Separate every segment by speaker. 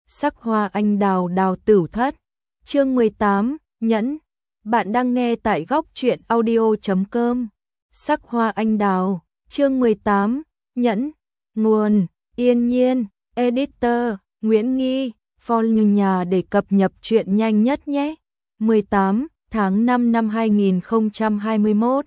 Speaker 1: Sắc hoa anh đào đào tửu thất. Chương 18, nhẫn. Bạn đang nghe tại góc truyện audio.com. Sắc hoa anh đào, chương 18, nhẫn. Nguồn: Yên Nhiên, editor: Nguyễn Nghi, follow nhà để cập nhật truyện nhanh nhất nhé. 18 tháng 5 năm 2021.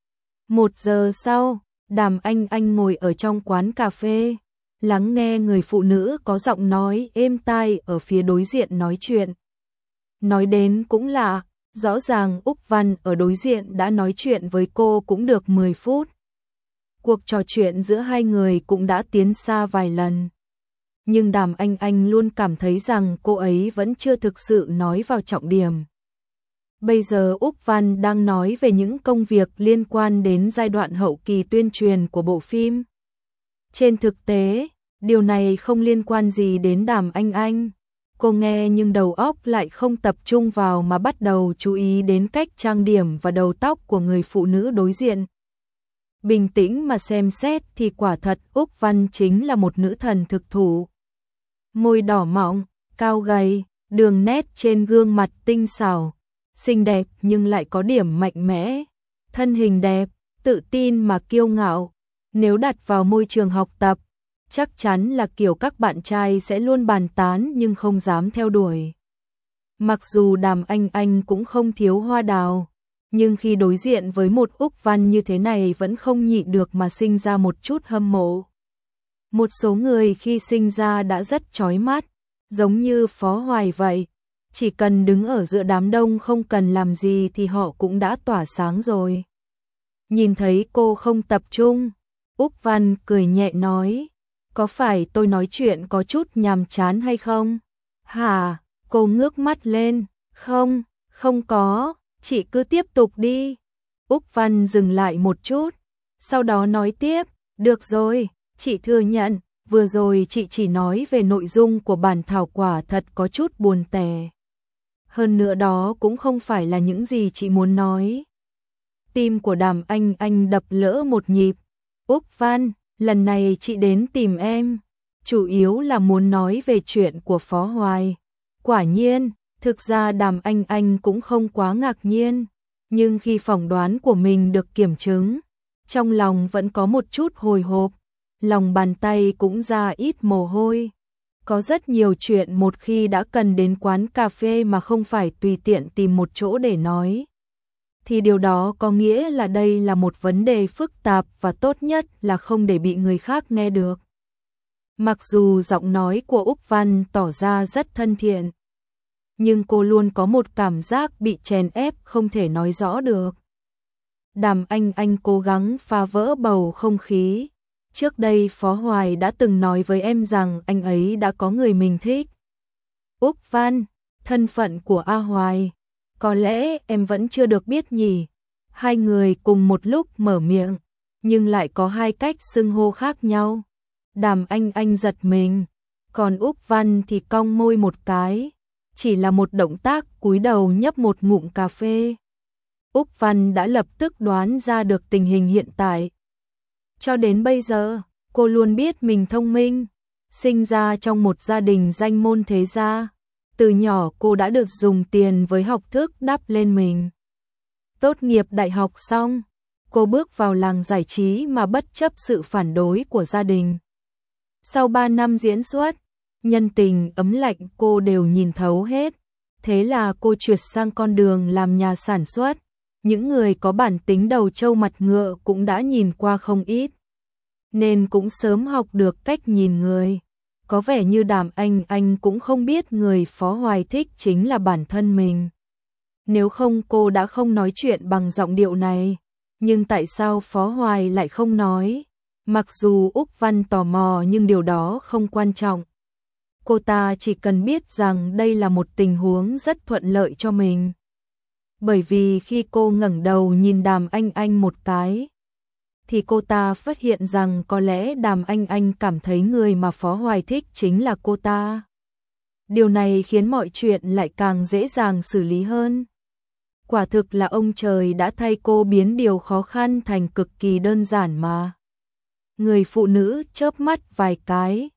Speaker 1: 1 giờ sau, Đàm Anh ngồi ở trong quán cà phê, lắng nghe người phụ nữ có giọng nói êm tai ở phía đối diện nói chuyện. Nói đến cũng lạ, rõ ràng Úc Văn ở đối diện đã nói chuyện với cô cũng được 10 phút. Cuộc trò chuyện giữa hai người cũng đã tiến xa vài lần. Nhưng Đàm Anh luôn cảm thấy rằng cô ấy vẫn chưa thực sự nói vào trọng điểm. Bây giờ Úc Văn đang nói về những công việc liên quan đến giai đoạn hậu kỳ tuyên truyền của bộ phim. Trên thực tế, điều này không liên quan gì đến Đàm Anh. Cô nghe nhưng đầu óc lại không tập trung vào mà bắt đầu chú ý đến cách trang điểm và đầu tóc của người phụ nữ đối diện. Bình tĩnh mà xem xét thì quả thật Úc Văn chính là một nữ thần thực thụ. Môi đỏ mọng, cao gầy, đường nét trên gương mặt tinh xảo, xinh đẹp nhưng lại có điểm mạnh mẽ, thân hình đẹp, tự tin mà kiêu ngạo. Nếu đặt vào môi trường học tập, chắc chắn là kiểu các bạn trai sẽ luôn bàn tán nhưng không dám theo đuổi. Mặc dù Đàm Anh cũng không thiếu hoa đào, nhưng khi đối diện với một Úc Văn như thế này vẫn không nhịn được mà sinh ra một chút hâm mộ. Một số người khi sinh ra đã rất chói mắt, giống như Phó Hoài vậy. Chỉ cần đứng ở giữa đám đông không cần làm gì thì họ cũng đã tỏa sáng rồi. Nhìn thấy cô không tập trung, Úc Văn cười nhẹ nói, có phải tôi nói chuyện có chút nhàm chán hay không? Hả? Cô ngước mắt lên, không có, chị cứ tiếp tục đi. Úc Văn dừng lại một chút, sau đó nói tiếp, được rồi, chị thừa nhận, vừa rồi chị chỉ nói về nội dung của bản thảo quả thật có chút buồn tẻ. Hơn nữa đó cũng không phải là những gì chị muốn nói. Tim của Đàm Anh đập lỡ một nhịp. Úc Văn, lần này chị đến tìm em, chủ yếu là muốn nói về chuyện của Phó Hoài. Quả nhiên, thực ra Đàm Anh cũng không quá ngạc nhiên, nhưng khi phỏng đoán của mình được kiểm chứng, trong lòng vẫn có một chút hồi hộp, lòng bàn tay cũng ra ít mồ hôi. Có rất nhiều chuyện một khi đã cần đến quán cà phê mà không phải tùy tiện tìm một chỗ để nói, thì điều đó có nghĩa là đây là một vấn đề phức tạp và tốt nhất là không để bị người khác nghe được. Mặc dù giọng nói của Úc Văn tỏ ra rất thân thiện, nhưng cô luôn có một cảm giác bị chèn ép không thể nói rõ được. Đàm Anh cố gắng phá vỡ bầu không khí. Trước đây Phó Hoài đã từng nói với em rằng anh ấy đã có người mình thích. Úc Văn, thân phận của A Hoài, có lẽ em vẫn chưa được biết nhỉ. Hai người cùng một lúc mở miệng, nhưng lại có hai cách xưng hô khác nhau. Đàm Anh giật mình, còn Úc Văn thì cong môi một cái, chỉ là một động tác cúi đầu nhấp một ngụm cà phê. Úc Văn đã lập tức đoán ra được tình hình hiện tại. Cho đến bây giờ, cô luôn biết mình thông minh, sinh ra trong một gia đình danh môn thế gia. Từ nhỏ cô đã được dùng tiền với học thức đắp lên mình. Tốt nghiệp đại học xong, cô bước vào làng giải trí mà bất chấp sự phản đối của gia đình. Sau 3 năm diễn xuất, nhân tình ấm lạnh cô đều nhìn thấu hết. Thế là cô chuyển sang con đường làm nhà sản xuất. Những người có bản tính đầu trâu mặt ngựa cũng đã nhìn qua không ít, nên cũng sớm học được cách nhìn người. Có vẻ như Đàm Anh cũng không biết người Phó Hoài thích chính là bản thân mình. Nếu không cô đã không nói chuyện bằng giọng điệu này. Nhưng tại sao Phó Hoài lại không nói? Mặc dù Úc Văn tò mò nhưng điều đó không quan trọng. Cô ta chỉ cần biết rằng đây là một tình huống rất thuận lợi cho mình. Bởi vì khi cô ngẩng đầu nhìn Đàm Anh một cái, thì cô ta phát hiện rằng có lẽ Đàm Anh cảm thấy người mà Phó Hoài thích chính là cô ta. Điều này khiến mọi chuyện lại càng dễ dàng xử lý hơn. Quả thực là ông trời đã thay cô biến điều khó khăn thành cực kỳ đơn giản mà. Người phụ nữ chớp mắt vài cái,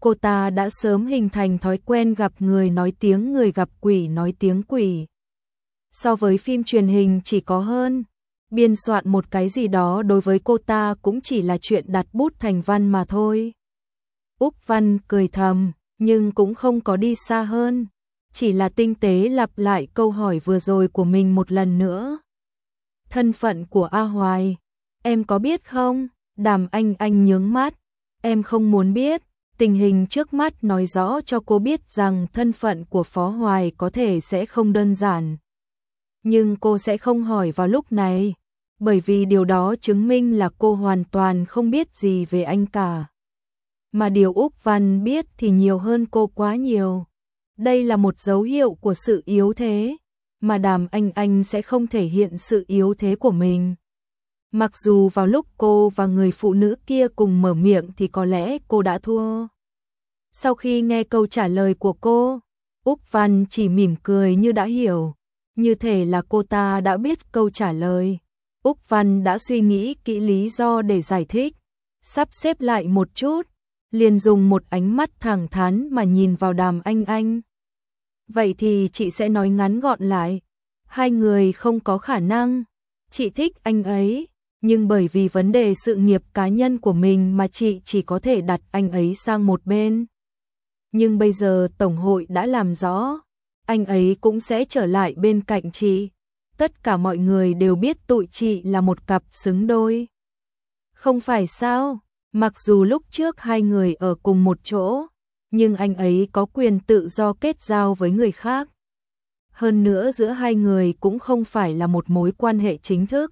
Speaker 1: cô ta đã sớm hình thành thói quen gặp người nói tiếng người, gặp quỷ nói tiếng quỷ. So với phim truyền hình chỉ có hơn, biên soạn một cái gì đó đối với cô ta cũng chỉ là chuyện đặt bút thành văn mà thôi. Úc Văn cười thầm, nhưng cũng không có đi xa hơn, chỉ là tinh tế lặp lại câu hỏi vừa rồi của mình một lần nữa. Thân phận của A Hoài, em có biết không? Đàm Anh nhướng mắt, em không muốn biết. Tình hình trước mắt nói rõ cho cô biết rằng thân phận của Phó Hoài có thể sẽ không đơn giản. Nhưng cô sẽ không hỏi vào lúc này, bởi vì điều đó chứng minh là cô hoàn toàn không biết gì về anh cả. Mà điều Úc Văn biết thì nhiều hơn cô quá nhiều. Đây là một dấu hiệu của sự yếu thế, mà Đàm Anh sẽ không thể hiện sự yếu thế của mình. Mặc dù vào lúc cô và người phụ nữ kia cùng mở miệng thì có lẽ cô đã thua. Sau khi nghe câu trả lời của cô, Úc Văn chỉ mỉm cười như đã hiểu, như thể là cô ta đã biết câu trả lời. Úc Văn đã suy nghĩ kỹ lý do để giải thích, sắp xếp lại một chút, liền dùng một ánh mắt thẳng thắn mà nhìn vào Đàm Anh. Vậy thì chị sẽ nói ngắn gọn lại, hai người không có khả năng. Chị thích anh ấy, nhưng bởi vì vấn đề sự nghiệp cá nhân của mình mà chị chỉ có thể đặt anh ấy sang một bên. Nhưng bây giờ Tổng hội đã làm rõ, anh ấy cũng sẽ trở lại bên cạnh chị. Tất cả mọi người đều biết tụi chị là một cặp xứng đôi. Không phải sao, mặc dù lúc trước hai người ở cùng một chỗ, nhưng anh ấy có quyền tự do kết giao với người khác. Hơn nữa giữa hai người cũng không phải là một mối quan hệ chính thức.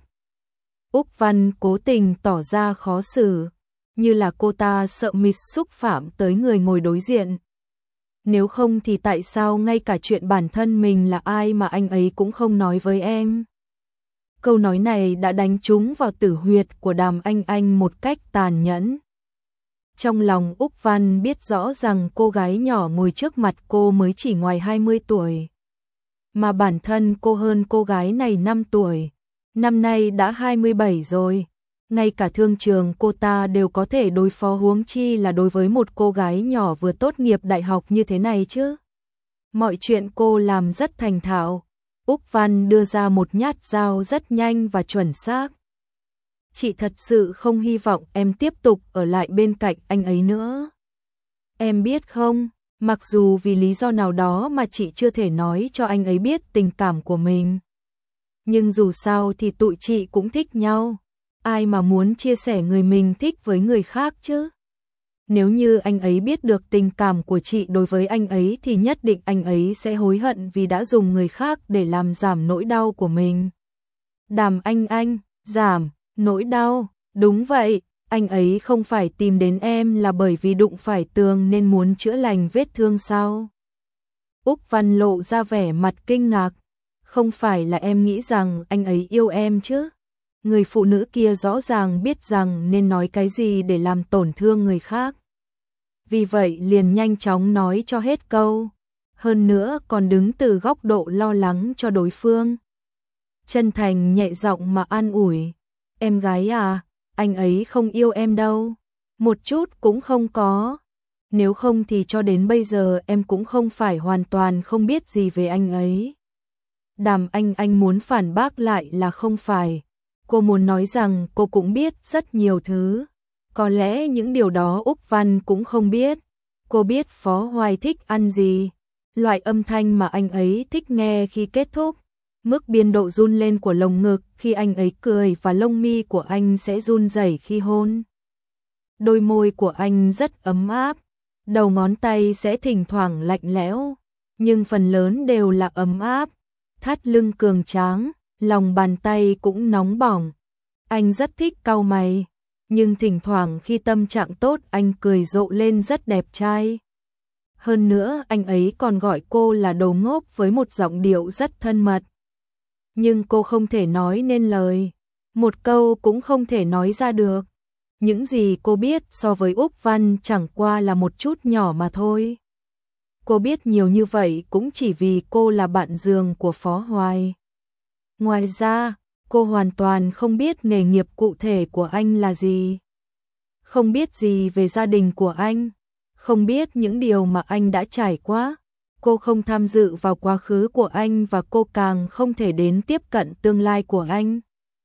Speaker 1: Úc Văn cố tình tỏ ra khó xử, như là cô ta sợ mịt xúc phạm tới người ngồi đối diện. Nếu không thì tại sao ngay cả chuyện bản thân mình là ai mà anh ấy cũng không nói với em? Câu nói này đã đánh trúng vào tử huyệt của Đàm Anh một cách tàn nhẫn. Trong lòng Úc Văn biết rõ rằng cô gái nhỏ ngồi trước mặt cô mới chỉ ngoài 20 tuổi. Mà bản thân cô hơn cô gái này 5 tuổi. Năm nay đã 27 rồi. Ngay cả thương trường cô ta đều có thể đối phó, huống chi là đối với một cô gái nhỏ vừa tốt nghiệp đại học như thế này chứ. Mọi chuyện cô làm rất thành thạo. Úc Văn đưa ra một nhát dao rất nhanh và chuẩn xác. Chị thật sự không hy vọng em tiếp tục ở lại bên cạnh anh ấy nữa. Em biết không, mặc dù vì lý do nào đó mà chị chưa thể nói cho anh ấy biết tình cảm của mình. Nhưng dù sao thì tụi chị cũng thích nhau. Ai mà muốn chia sẻ người mình thích với người khác chứ? Nếu như anh ấy biết được tình cảm của chị đối với anh ấy thì nhất định anh ấy sẽ hối hận vì đã dùng người khác để làm giảm nỗi đau của mình. Đàm Anh, giảm nỗi đau, đúng vậy, anh ấy không phải tìm đến em là bởi vì đụng phải tường nên muốn chữa lành vết thương sao? Úc Văn lộ ra vẻ mặt kinh ngạc, không phải là em nghĩ rằng anh ấy yêu em chứ? Người phụ nữ kia rõ ràng biết rằng nên nói cái gì để làm tổn thương người khác. Vì vậy liền nhanh chóng nói cho hết câu, hơn nữa còn đứng từ góc độ lo lắng cho đối phương. Chân thành nhẹ giọng mà an ủi, em gái à, anh ấy không yêu em đâu, một chút cũng không có. Nếu không thì cho đến bây giờ em cũng không phải hoàn toàn không biết gì về anh ấy. Đàm Anh muốn phản bác lại là không phải. Cô muốn nói rằng cô cũng biết rất nhiều thứ. Có lẽ những điều đó Úc Văn cũng không biết. Cô biết Phó Hoài thích ăn gì, loại âm thanh mà anh ấy thích nghe khi kết thúc, mức biên độ run lên của lồng ngực khi anh ấy cười và lông mi của anh sẽ run rẩy khi hôn. Đôi môi của anh rất ấm áp, đầu ngón tay sẽ thỉnh thoảng lạnh lẽo, nhưng phần lớn đều là ấm áp. Thắt lưng cường tráng, lòng bàn tay cũng nóng bỏng. Anh rất thích cau mày, nhưng thỉnh thoảng khi tâm trạng tốt anh cười rộ lên rất đẹp trai. Hơn nữa anh ấy còn gọi cô là đồ ngốc với một giọng điệu rất thân mật. Nhưng cô không thể nói nên lời, một câu cũng không thể nói ra được. Những gì cô biết so với Úc Văn chẳng qua là một chút nhỏ mà thôi. Cô biết nhiều như vậy cũng chỉ vì cô là bạn giường của Phó Hoài. Ngoài ra, cô hoàn toàn không biết nghề nghiệp cụ thể của anh là gì. Không biết gì về gia đình của anh, không biết những điều mà anh đã trải qua. Cô không tham dự vào quá khứ của anh và cô càng không thể đến tiếp cận tương lai của anh.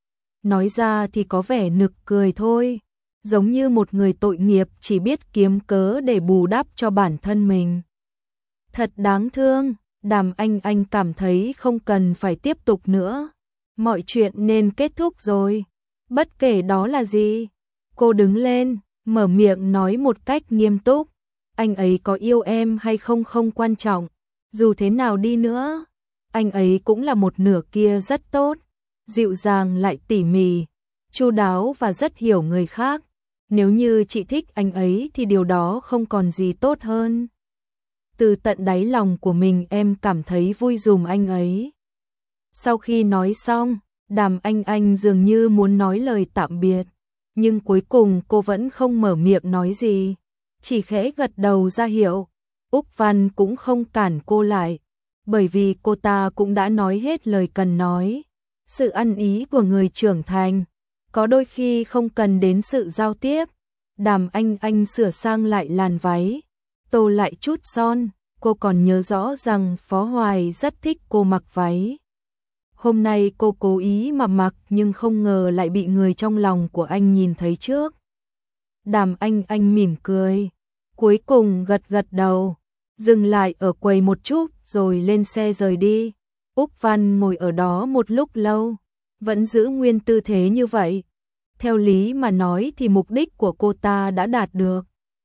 Speaker 1: Nói ra thì có vẻ nực cười thôi, giống như một người tội nghiệp chỉ biết kiếm cớ để bù đắp cho bản thân mình. Thật đáng thương, Đàm Anh cảm thấy không cần phải tiếp tục nữa. Mọi chuyện nên kết thúc rồi. Bất kể đó là gì. Cô đứng lên, mở miệng nói một cách nghiêm túc. Anh ấy có yêu em hay không không quan trọng. Dù thế nào đi nữa, anh ấy cũng là một nửa kia rất tốt. Dịu dàng lại tỉ mỉ, chu đáo và rất hiểu người khác. Nếu như chị thích anh ấy thì điều đó không còn gì tốt hơn. Từ tận đáy lòng của mình em cảm thấy vui giùm anh ấy. Sau khi nói xong, Đàm Anh dường như muốn nói lời tạm biệt, nhưng cuối cùng cô vẫn không mở miệng nói gì, chỉ khẽ gật đầu ra hiệu. Úc Văn cũng không cản cô lại, bởi vì cô ta cũng đã nói hết lời cần nói. Sự ăn ý của người trưởng thành, có đôi khi không cần đến sự giao tiếp. Đàm Anh sửa sang lại làn váy, tô lại chút son, cô còn nhớ rõ rằng Phó Hoài rất thích cô mặc váy. Hôm nay cô cố ý mà mặc nhưng không ngờ lại bị người trong lòng của anh nhìn thấy trước. Đàm Anh mỉm cười, cuối cùng gật đầu, dừng lại ở quầy một chút rồi lên xe rời đi. Úc Văn ngồi ở đó một lúc lâu, vẫn giữ nguyên tư thế như vậy. Theo lý mà nói thì mục đích của cô ta đã đạt được.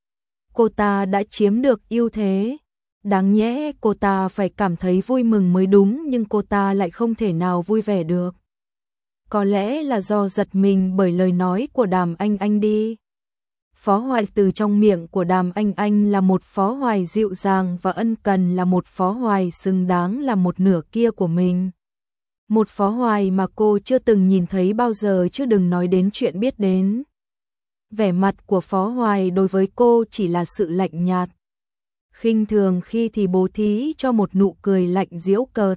Speaker 1: Cô ta đã chiếm được ưu thế. Đáng nhẽ cô ta phải cảm thấy vui mừng mới đúng nhưng cô ta lại không thể nào vui vẻ được. Có lẽ là do giật mình bởi lời nói của Đàm Anh đi. Phó Hoài từ trong miệng của Đàm Anh là một Phó Hoài dịu dàng và ân cần, là một Phó Hoài xứng đáng là một nửa kia của mình. Một Phó Hoài mà cô chưa từng nhìn thấy bao giờ, chứ đừng nói đến chuyện biết đến. Vẻ mặt của Phó Hoài đối với cô chỉ là sự lạnh nhạt, khinh thường, khi thì bố thí cho một nụ cười lạnh giễu cợt.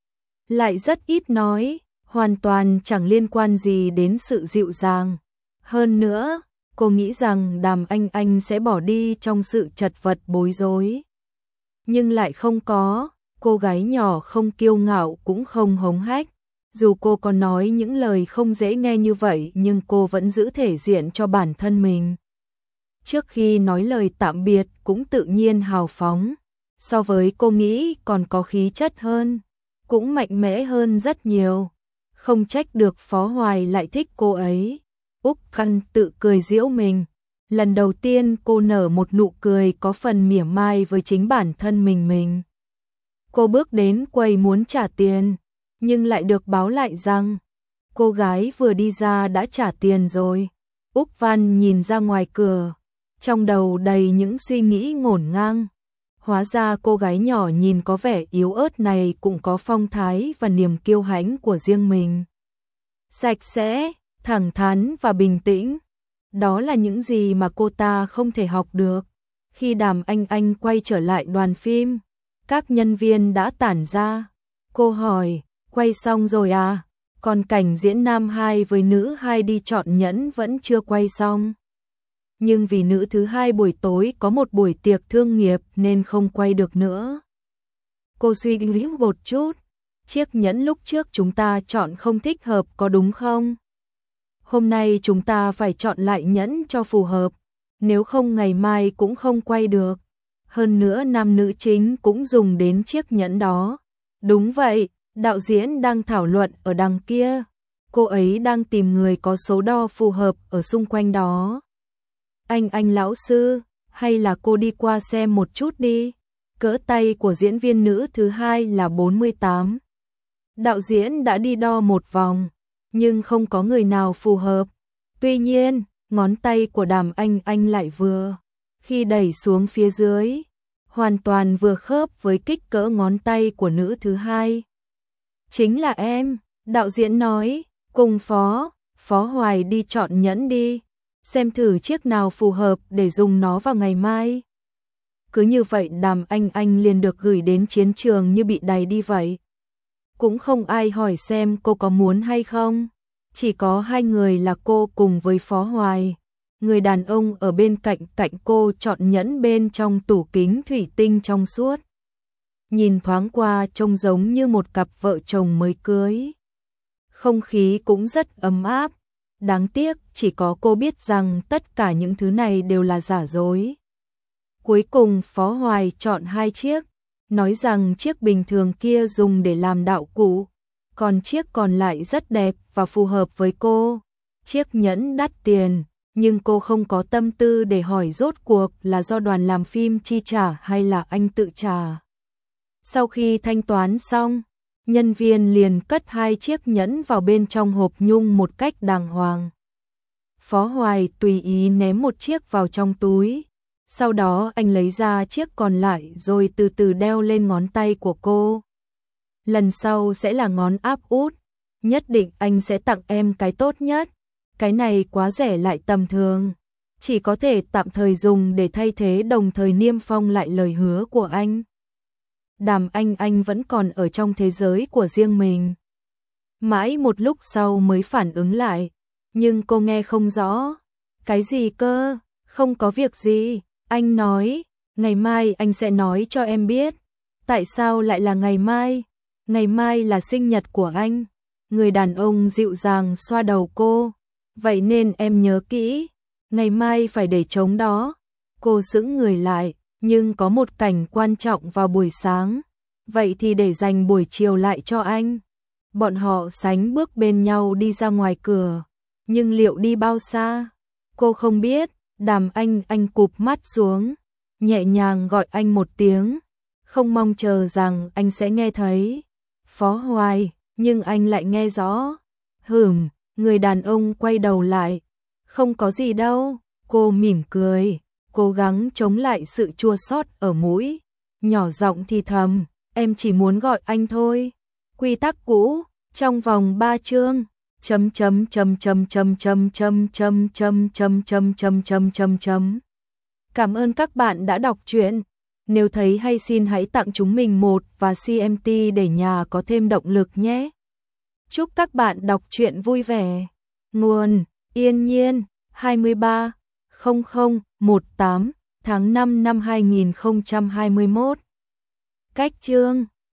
Speaker 1: Lại rất ít nói, hoàn toàn chẳng liên quan gì đến sự dịu dàng. Hơn nữa, cô nghĩ rằng Đàm Anh sẽ bỏ đi trong sự chật vật bối rối. Nhưng lại không có, cô gái nhỏ không kiêu ngạo cũng không hống hách. Dù cô có nói những lời không dễ nghe như vậy nhưng cô vẫn giữ thể diện cho bản thân mình. Trước khi nói lời tạm biệt cũng tự nhiên hào phóng. So với cô nghĩ còn có khí chất hơn, cũng mạnh mẽ hơn rất nhiều. Không trách được Phó Hoài lại thích cô ấy. Úc Căn tự cười giễu mình. Lần đầu tiên cô nở một nụ cười có phần mỉa mai với chính bản thân mình. Cô bước đến quầy muốn trả tiền, nhưng lại được báo lại rằng cô gái vừa đi ra đã trả tiền rồi. Úc Văn nhìn ra ngoài cửa, trong đầu đầy những suy nghĩ ngổn ngang. Hóa ra cô gái nhỏ nhìn có vẻ yếu ớt này cũng có phong thái và niềm kiêu hãnh của riêng mình. Sạch sẽ, thẳng thắn và bình tĩnh. Đó là những gì mà cô ta không thể học được. Khi Đàm Anh quay trở lại đoàn phim, các nhân viên đã tản ra. Cô hỏi, quay xong rồi à? Còn cảnh diễn nam 2 với nữ 2 đi chọn nhẫn vẫn chưa quay xong. Nhưng vì nữ thứ 2 buổi tối có một buổi tiệc thương nghiệp nên không quay được nữa. Cô suy nghĩ một chút, chiếc nhẫn lúc trước chúng ta chọn không thích hợp có đúng không? Hôm nay chúng ta phải chọn lại nhẫn cho phù hợp, nếu không ngày mai cũng không quay được. Hơn nữa nam nữ chính cũng dùng đến chiếc nhẫn đó. Đúng vậy, đạo diễn đang thảo luận ở đằng kia. Cô ấy đang tìm người có số đo phù hợp ở xung quanh đó. Anh lão sư, hay là cô đi qua xem một chút đi. Cỡ tay của diễn viên nữ thứ 2 là 48. Đạo diễn đã đi đo một vòng, nhưng không có người nào phù hợp. Tuy nhiên, ngón tay của Đàm Anh lại vừa. Khi đẩy xuống phía dưới, hoàn toàn vừa khớp với kích cỡ ngón tay của nữ thứ 2. Chính là em, đạo diễn nói, cùng Phó Hoài đi chọn nhẫn đi. Xem thử chiếc nào phù hợp để dùng nó vào ngày mai. Cứ như vậy Đàm Anh liền được gửi đến chiến trường như bị đày đi vậy. Cũng không ai hỏi xem cô có muốn hay không. Chỉ có hai người là cô cùng với Phó Hoài. Người đàn ông ở bên cạnh cạnh cô chọn nhẫn bên trong tủ kính thủy tinh trong suốt. Nhìn thoáng qua trông giống như một cặp vợ chồng mới cưới. Không khí cũng rất ấm áp. Đáng tiếc chỉ có cô biết rằng tất cả những thứ này đều là giả dối. Cuối cùng Phó Hoài chọn 2 chiếc, nói rằng chiếc bình thường kia dùng để làm đạo cụ, còn chiếc còn lại rất đẹp và phù hợp với cô. Chiếc nhẫn đắt tiền, nhưng cô không có tâm tư để hỏi rốt cuộc là do đoàn làm phim chi trả hay là anh tự trả. Sau khi thanh toán xong, nhân viên liền cất 2 chiếc nhẫn vào bên trong hộp nhung một cách đàng hoàng. Phó Hoài tùy ý ném một chiếc vào trong túi. Sau đó anh lấy ra chiếc còn lại rồi từ từ đeo lên ngón tay của cô. Lần sau sẽ là ngón áp út. Nhất định anh sẽ tặng em cái tốt nhất. Cái này quá rẻ lại tầm thường. Chỉ có thể tạm thời dùng để thay thế, đồng thời niêm phong lại lời hứa của anh. Đàm Anh vẫn còn ở trong thế giới của riêng mình. Mãi một lúc sau mới phản ứng lại. Nhưng cô nghe không rõ. Cái gì cơ? Không có việc gì. Anh nói, ngày mai anh sẽ nói cho em biết. Tại sao lại là ngày mai? Ngày mai là sinh nhật của anh. Người đàn ông dịu dàng xoa đầu cô. Vậy nên em nhớ kỹ, ngày mai phải để trống đó. Cô sững người lại, nhưng có một cảnh quan trọng vào buổi sáng. Vậy thì để dành buổi chiều lại cho anh. Bọn họ sánh bước bên nhau đi ra ngoài cửa. Nhưng liệu đi bao xa? Cô không biết. Đàm Anh cụp mắt xuống, nhẹ nhàng gọi anh một tiếng, không mong chờ rằng anh sẽ nghe thấy. Phó Hoài, nhưng anh lại nghe rõ. Người đàn ông quay đầu lại. Không có gì đâu, cô mỉm cười, cố gắng chống lại sự chua xót ở mũi, nhỏ giọng thì thầm, em chỉ muốn gọi anh thôi. Quy tắc cũ, trong vòng 3 chương. Cảm ơn các bạn đã đọc truyện. Nếu thấy hay xin hãy tặng chúng mình một và CMT để nhà có thêm động lực nhé. Chúc các bạn đọc truyện vui vẻ. Nguồn: Yên Nhiên, 23/00/18 tháng 5 năm 2021. Cách chương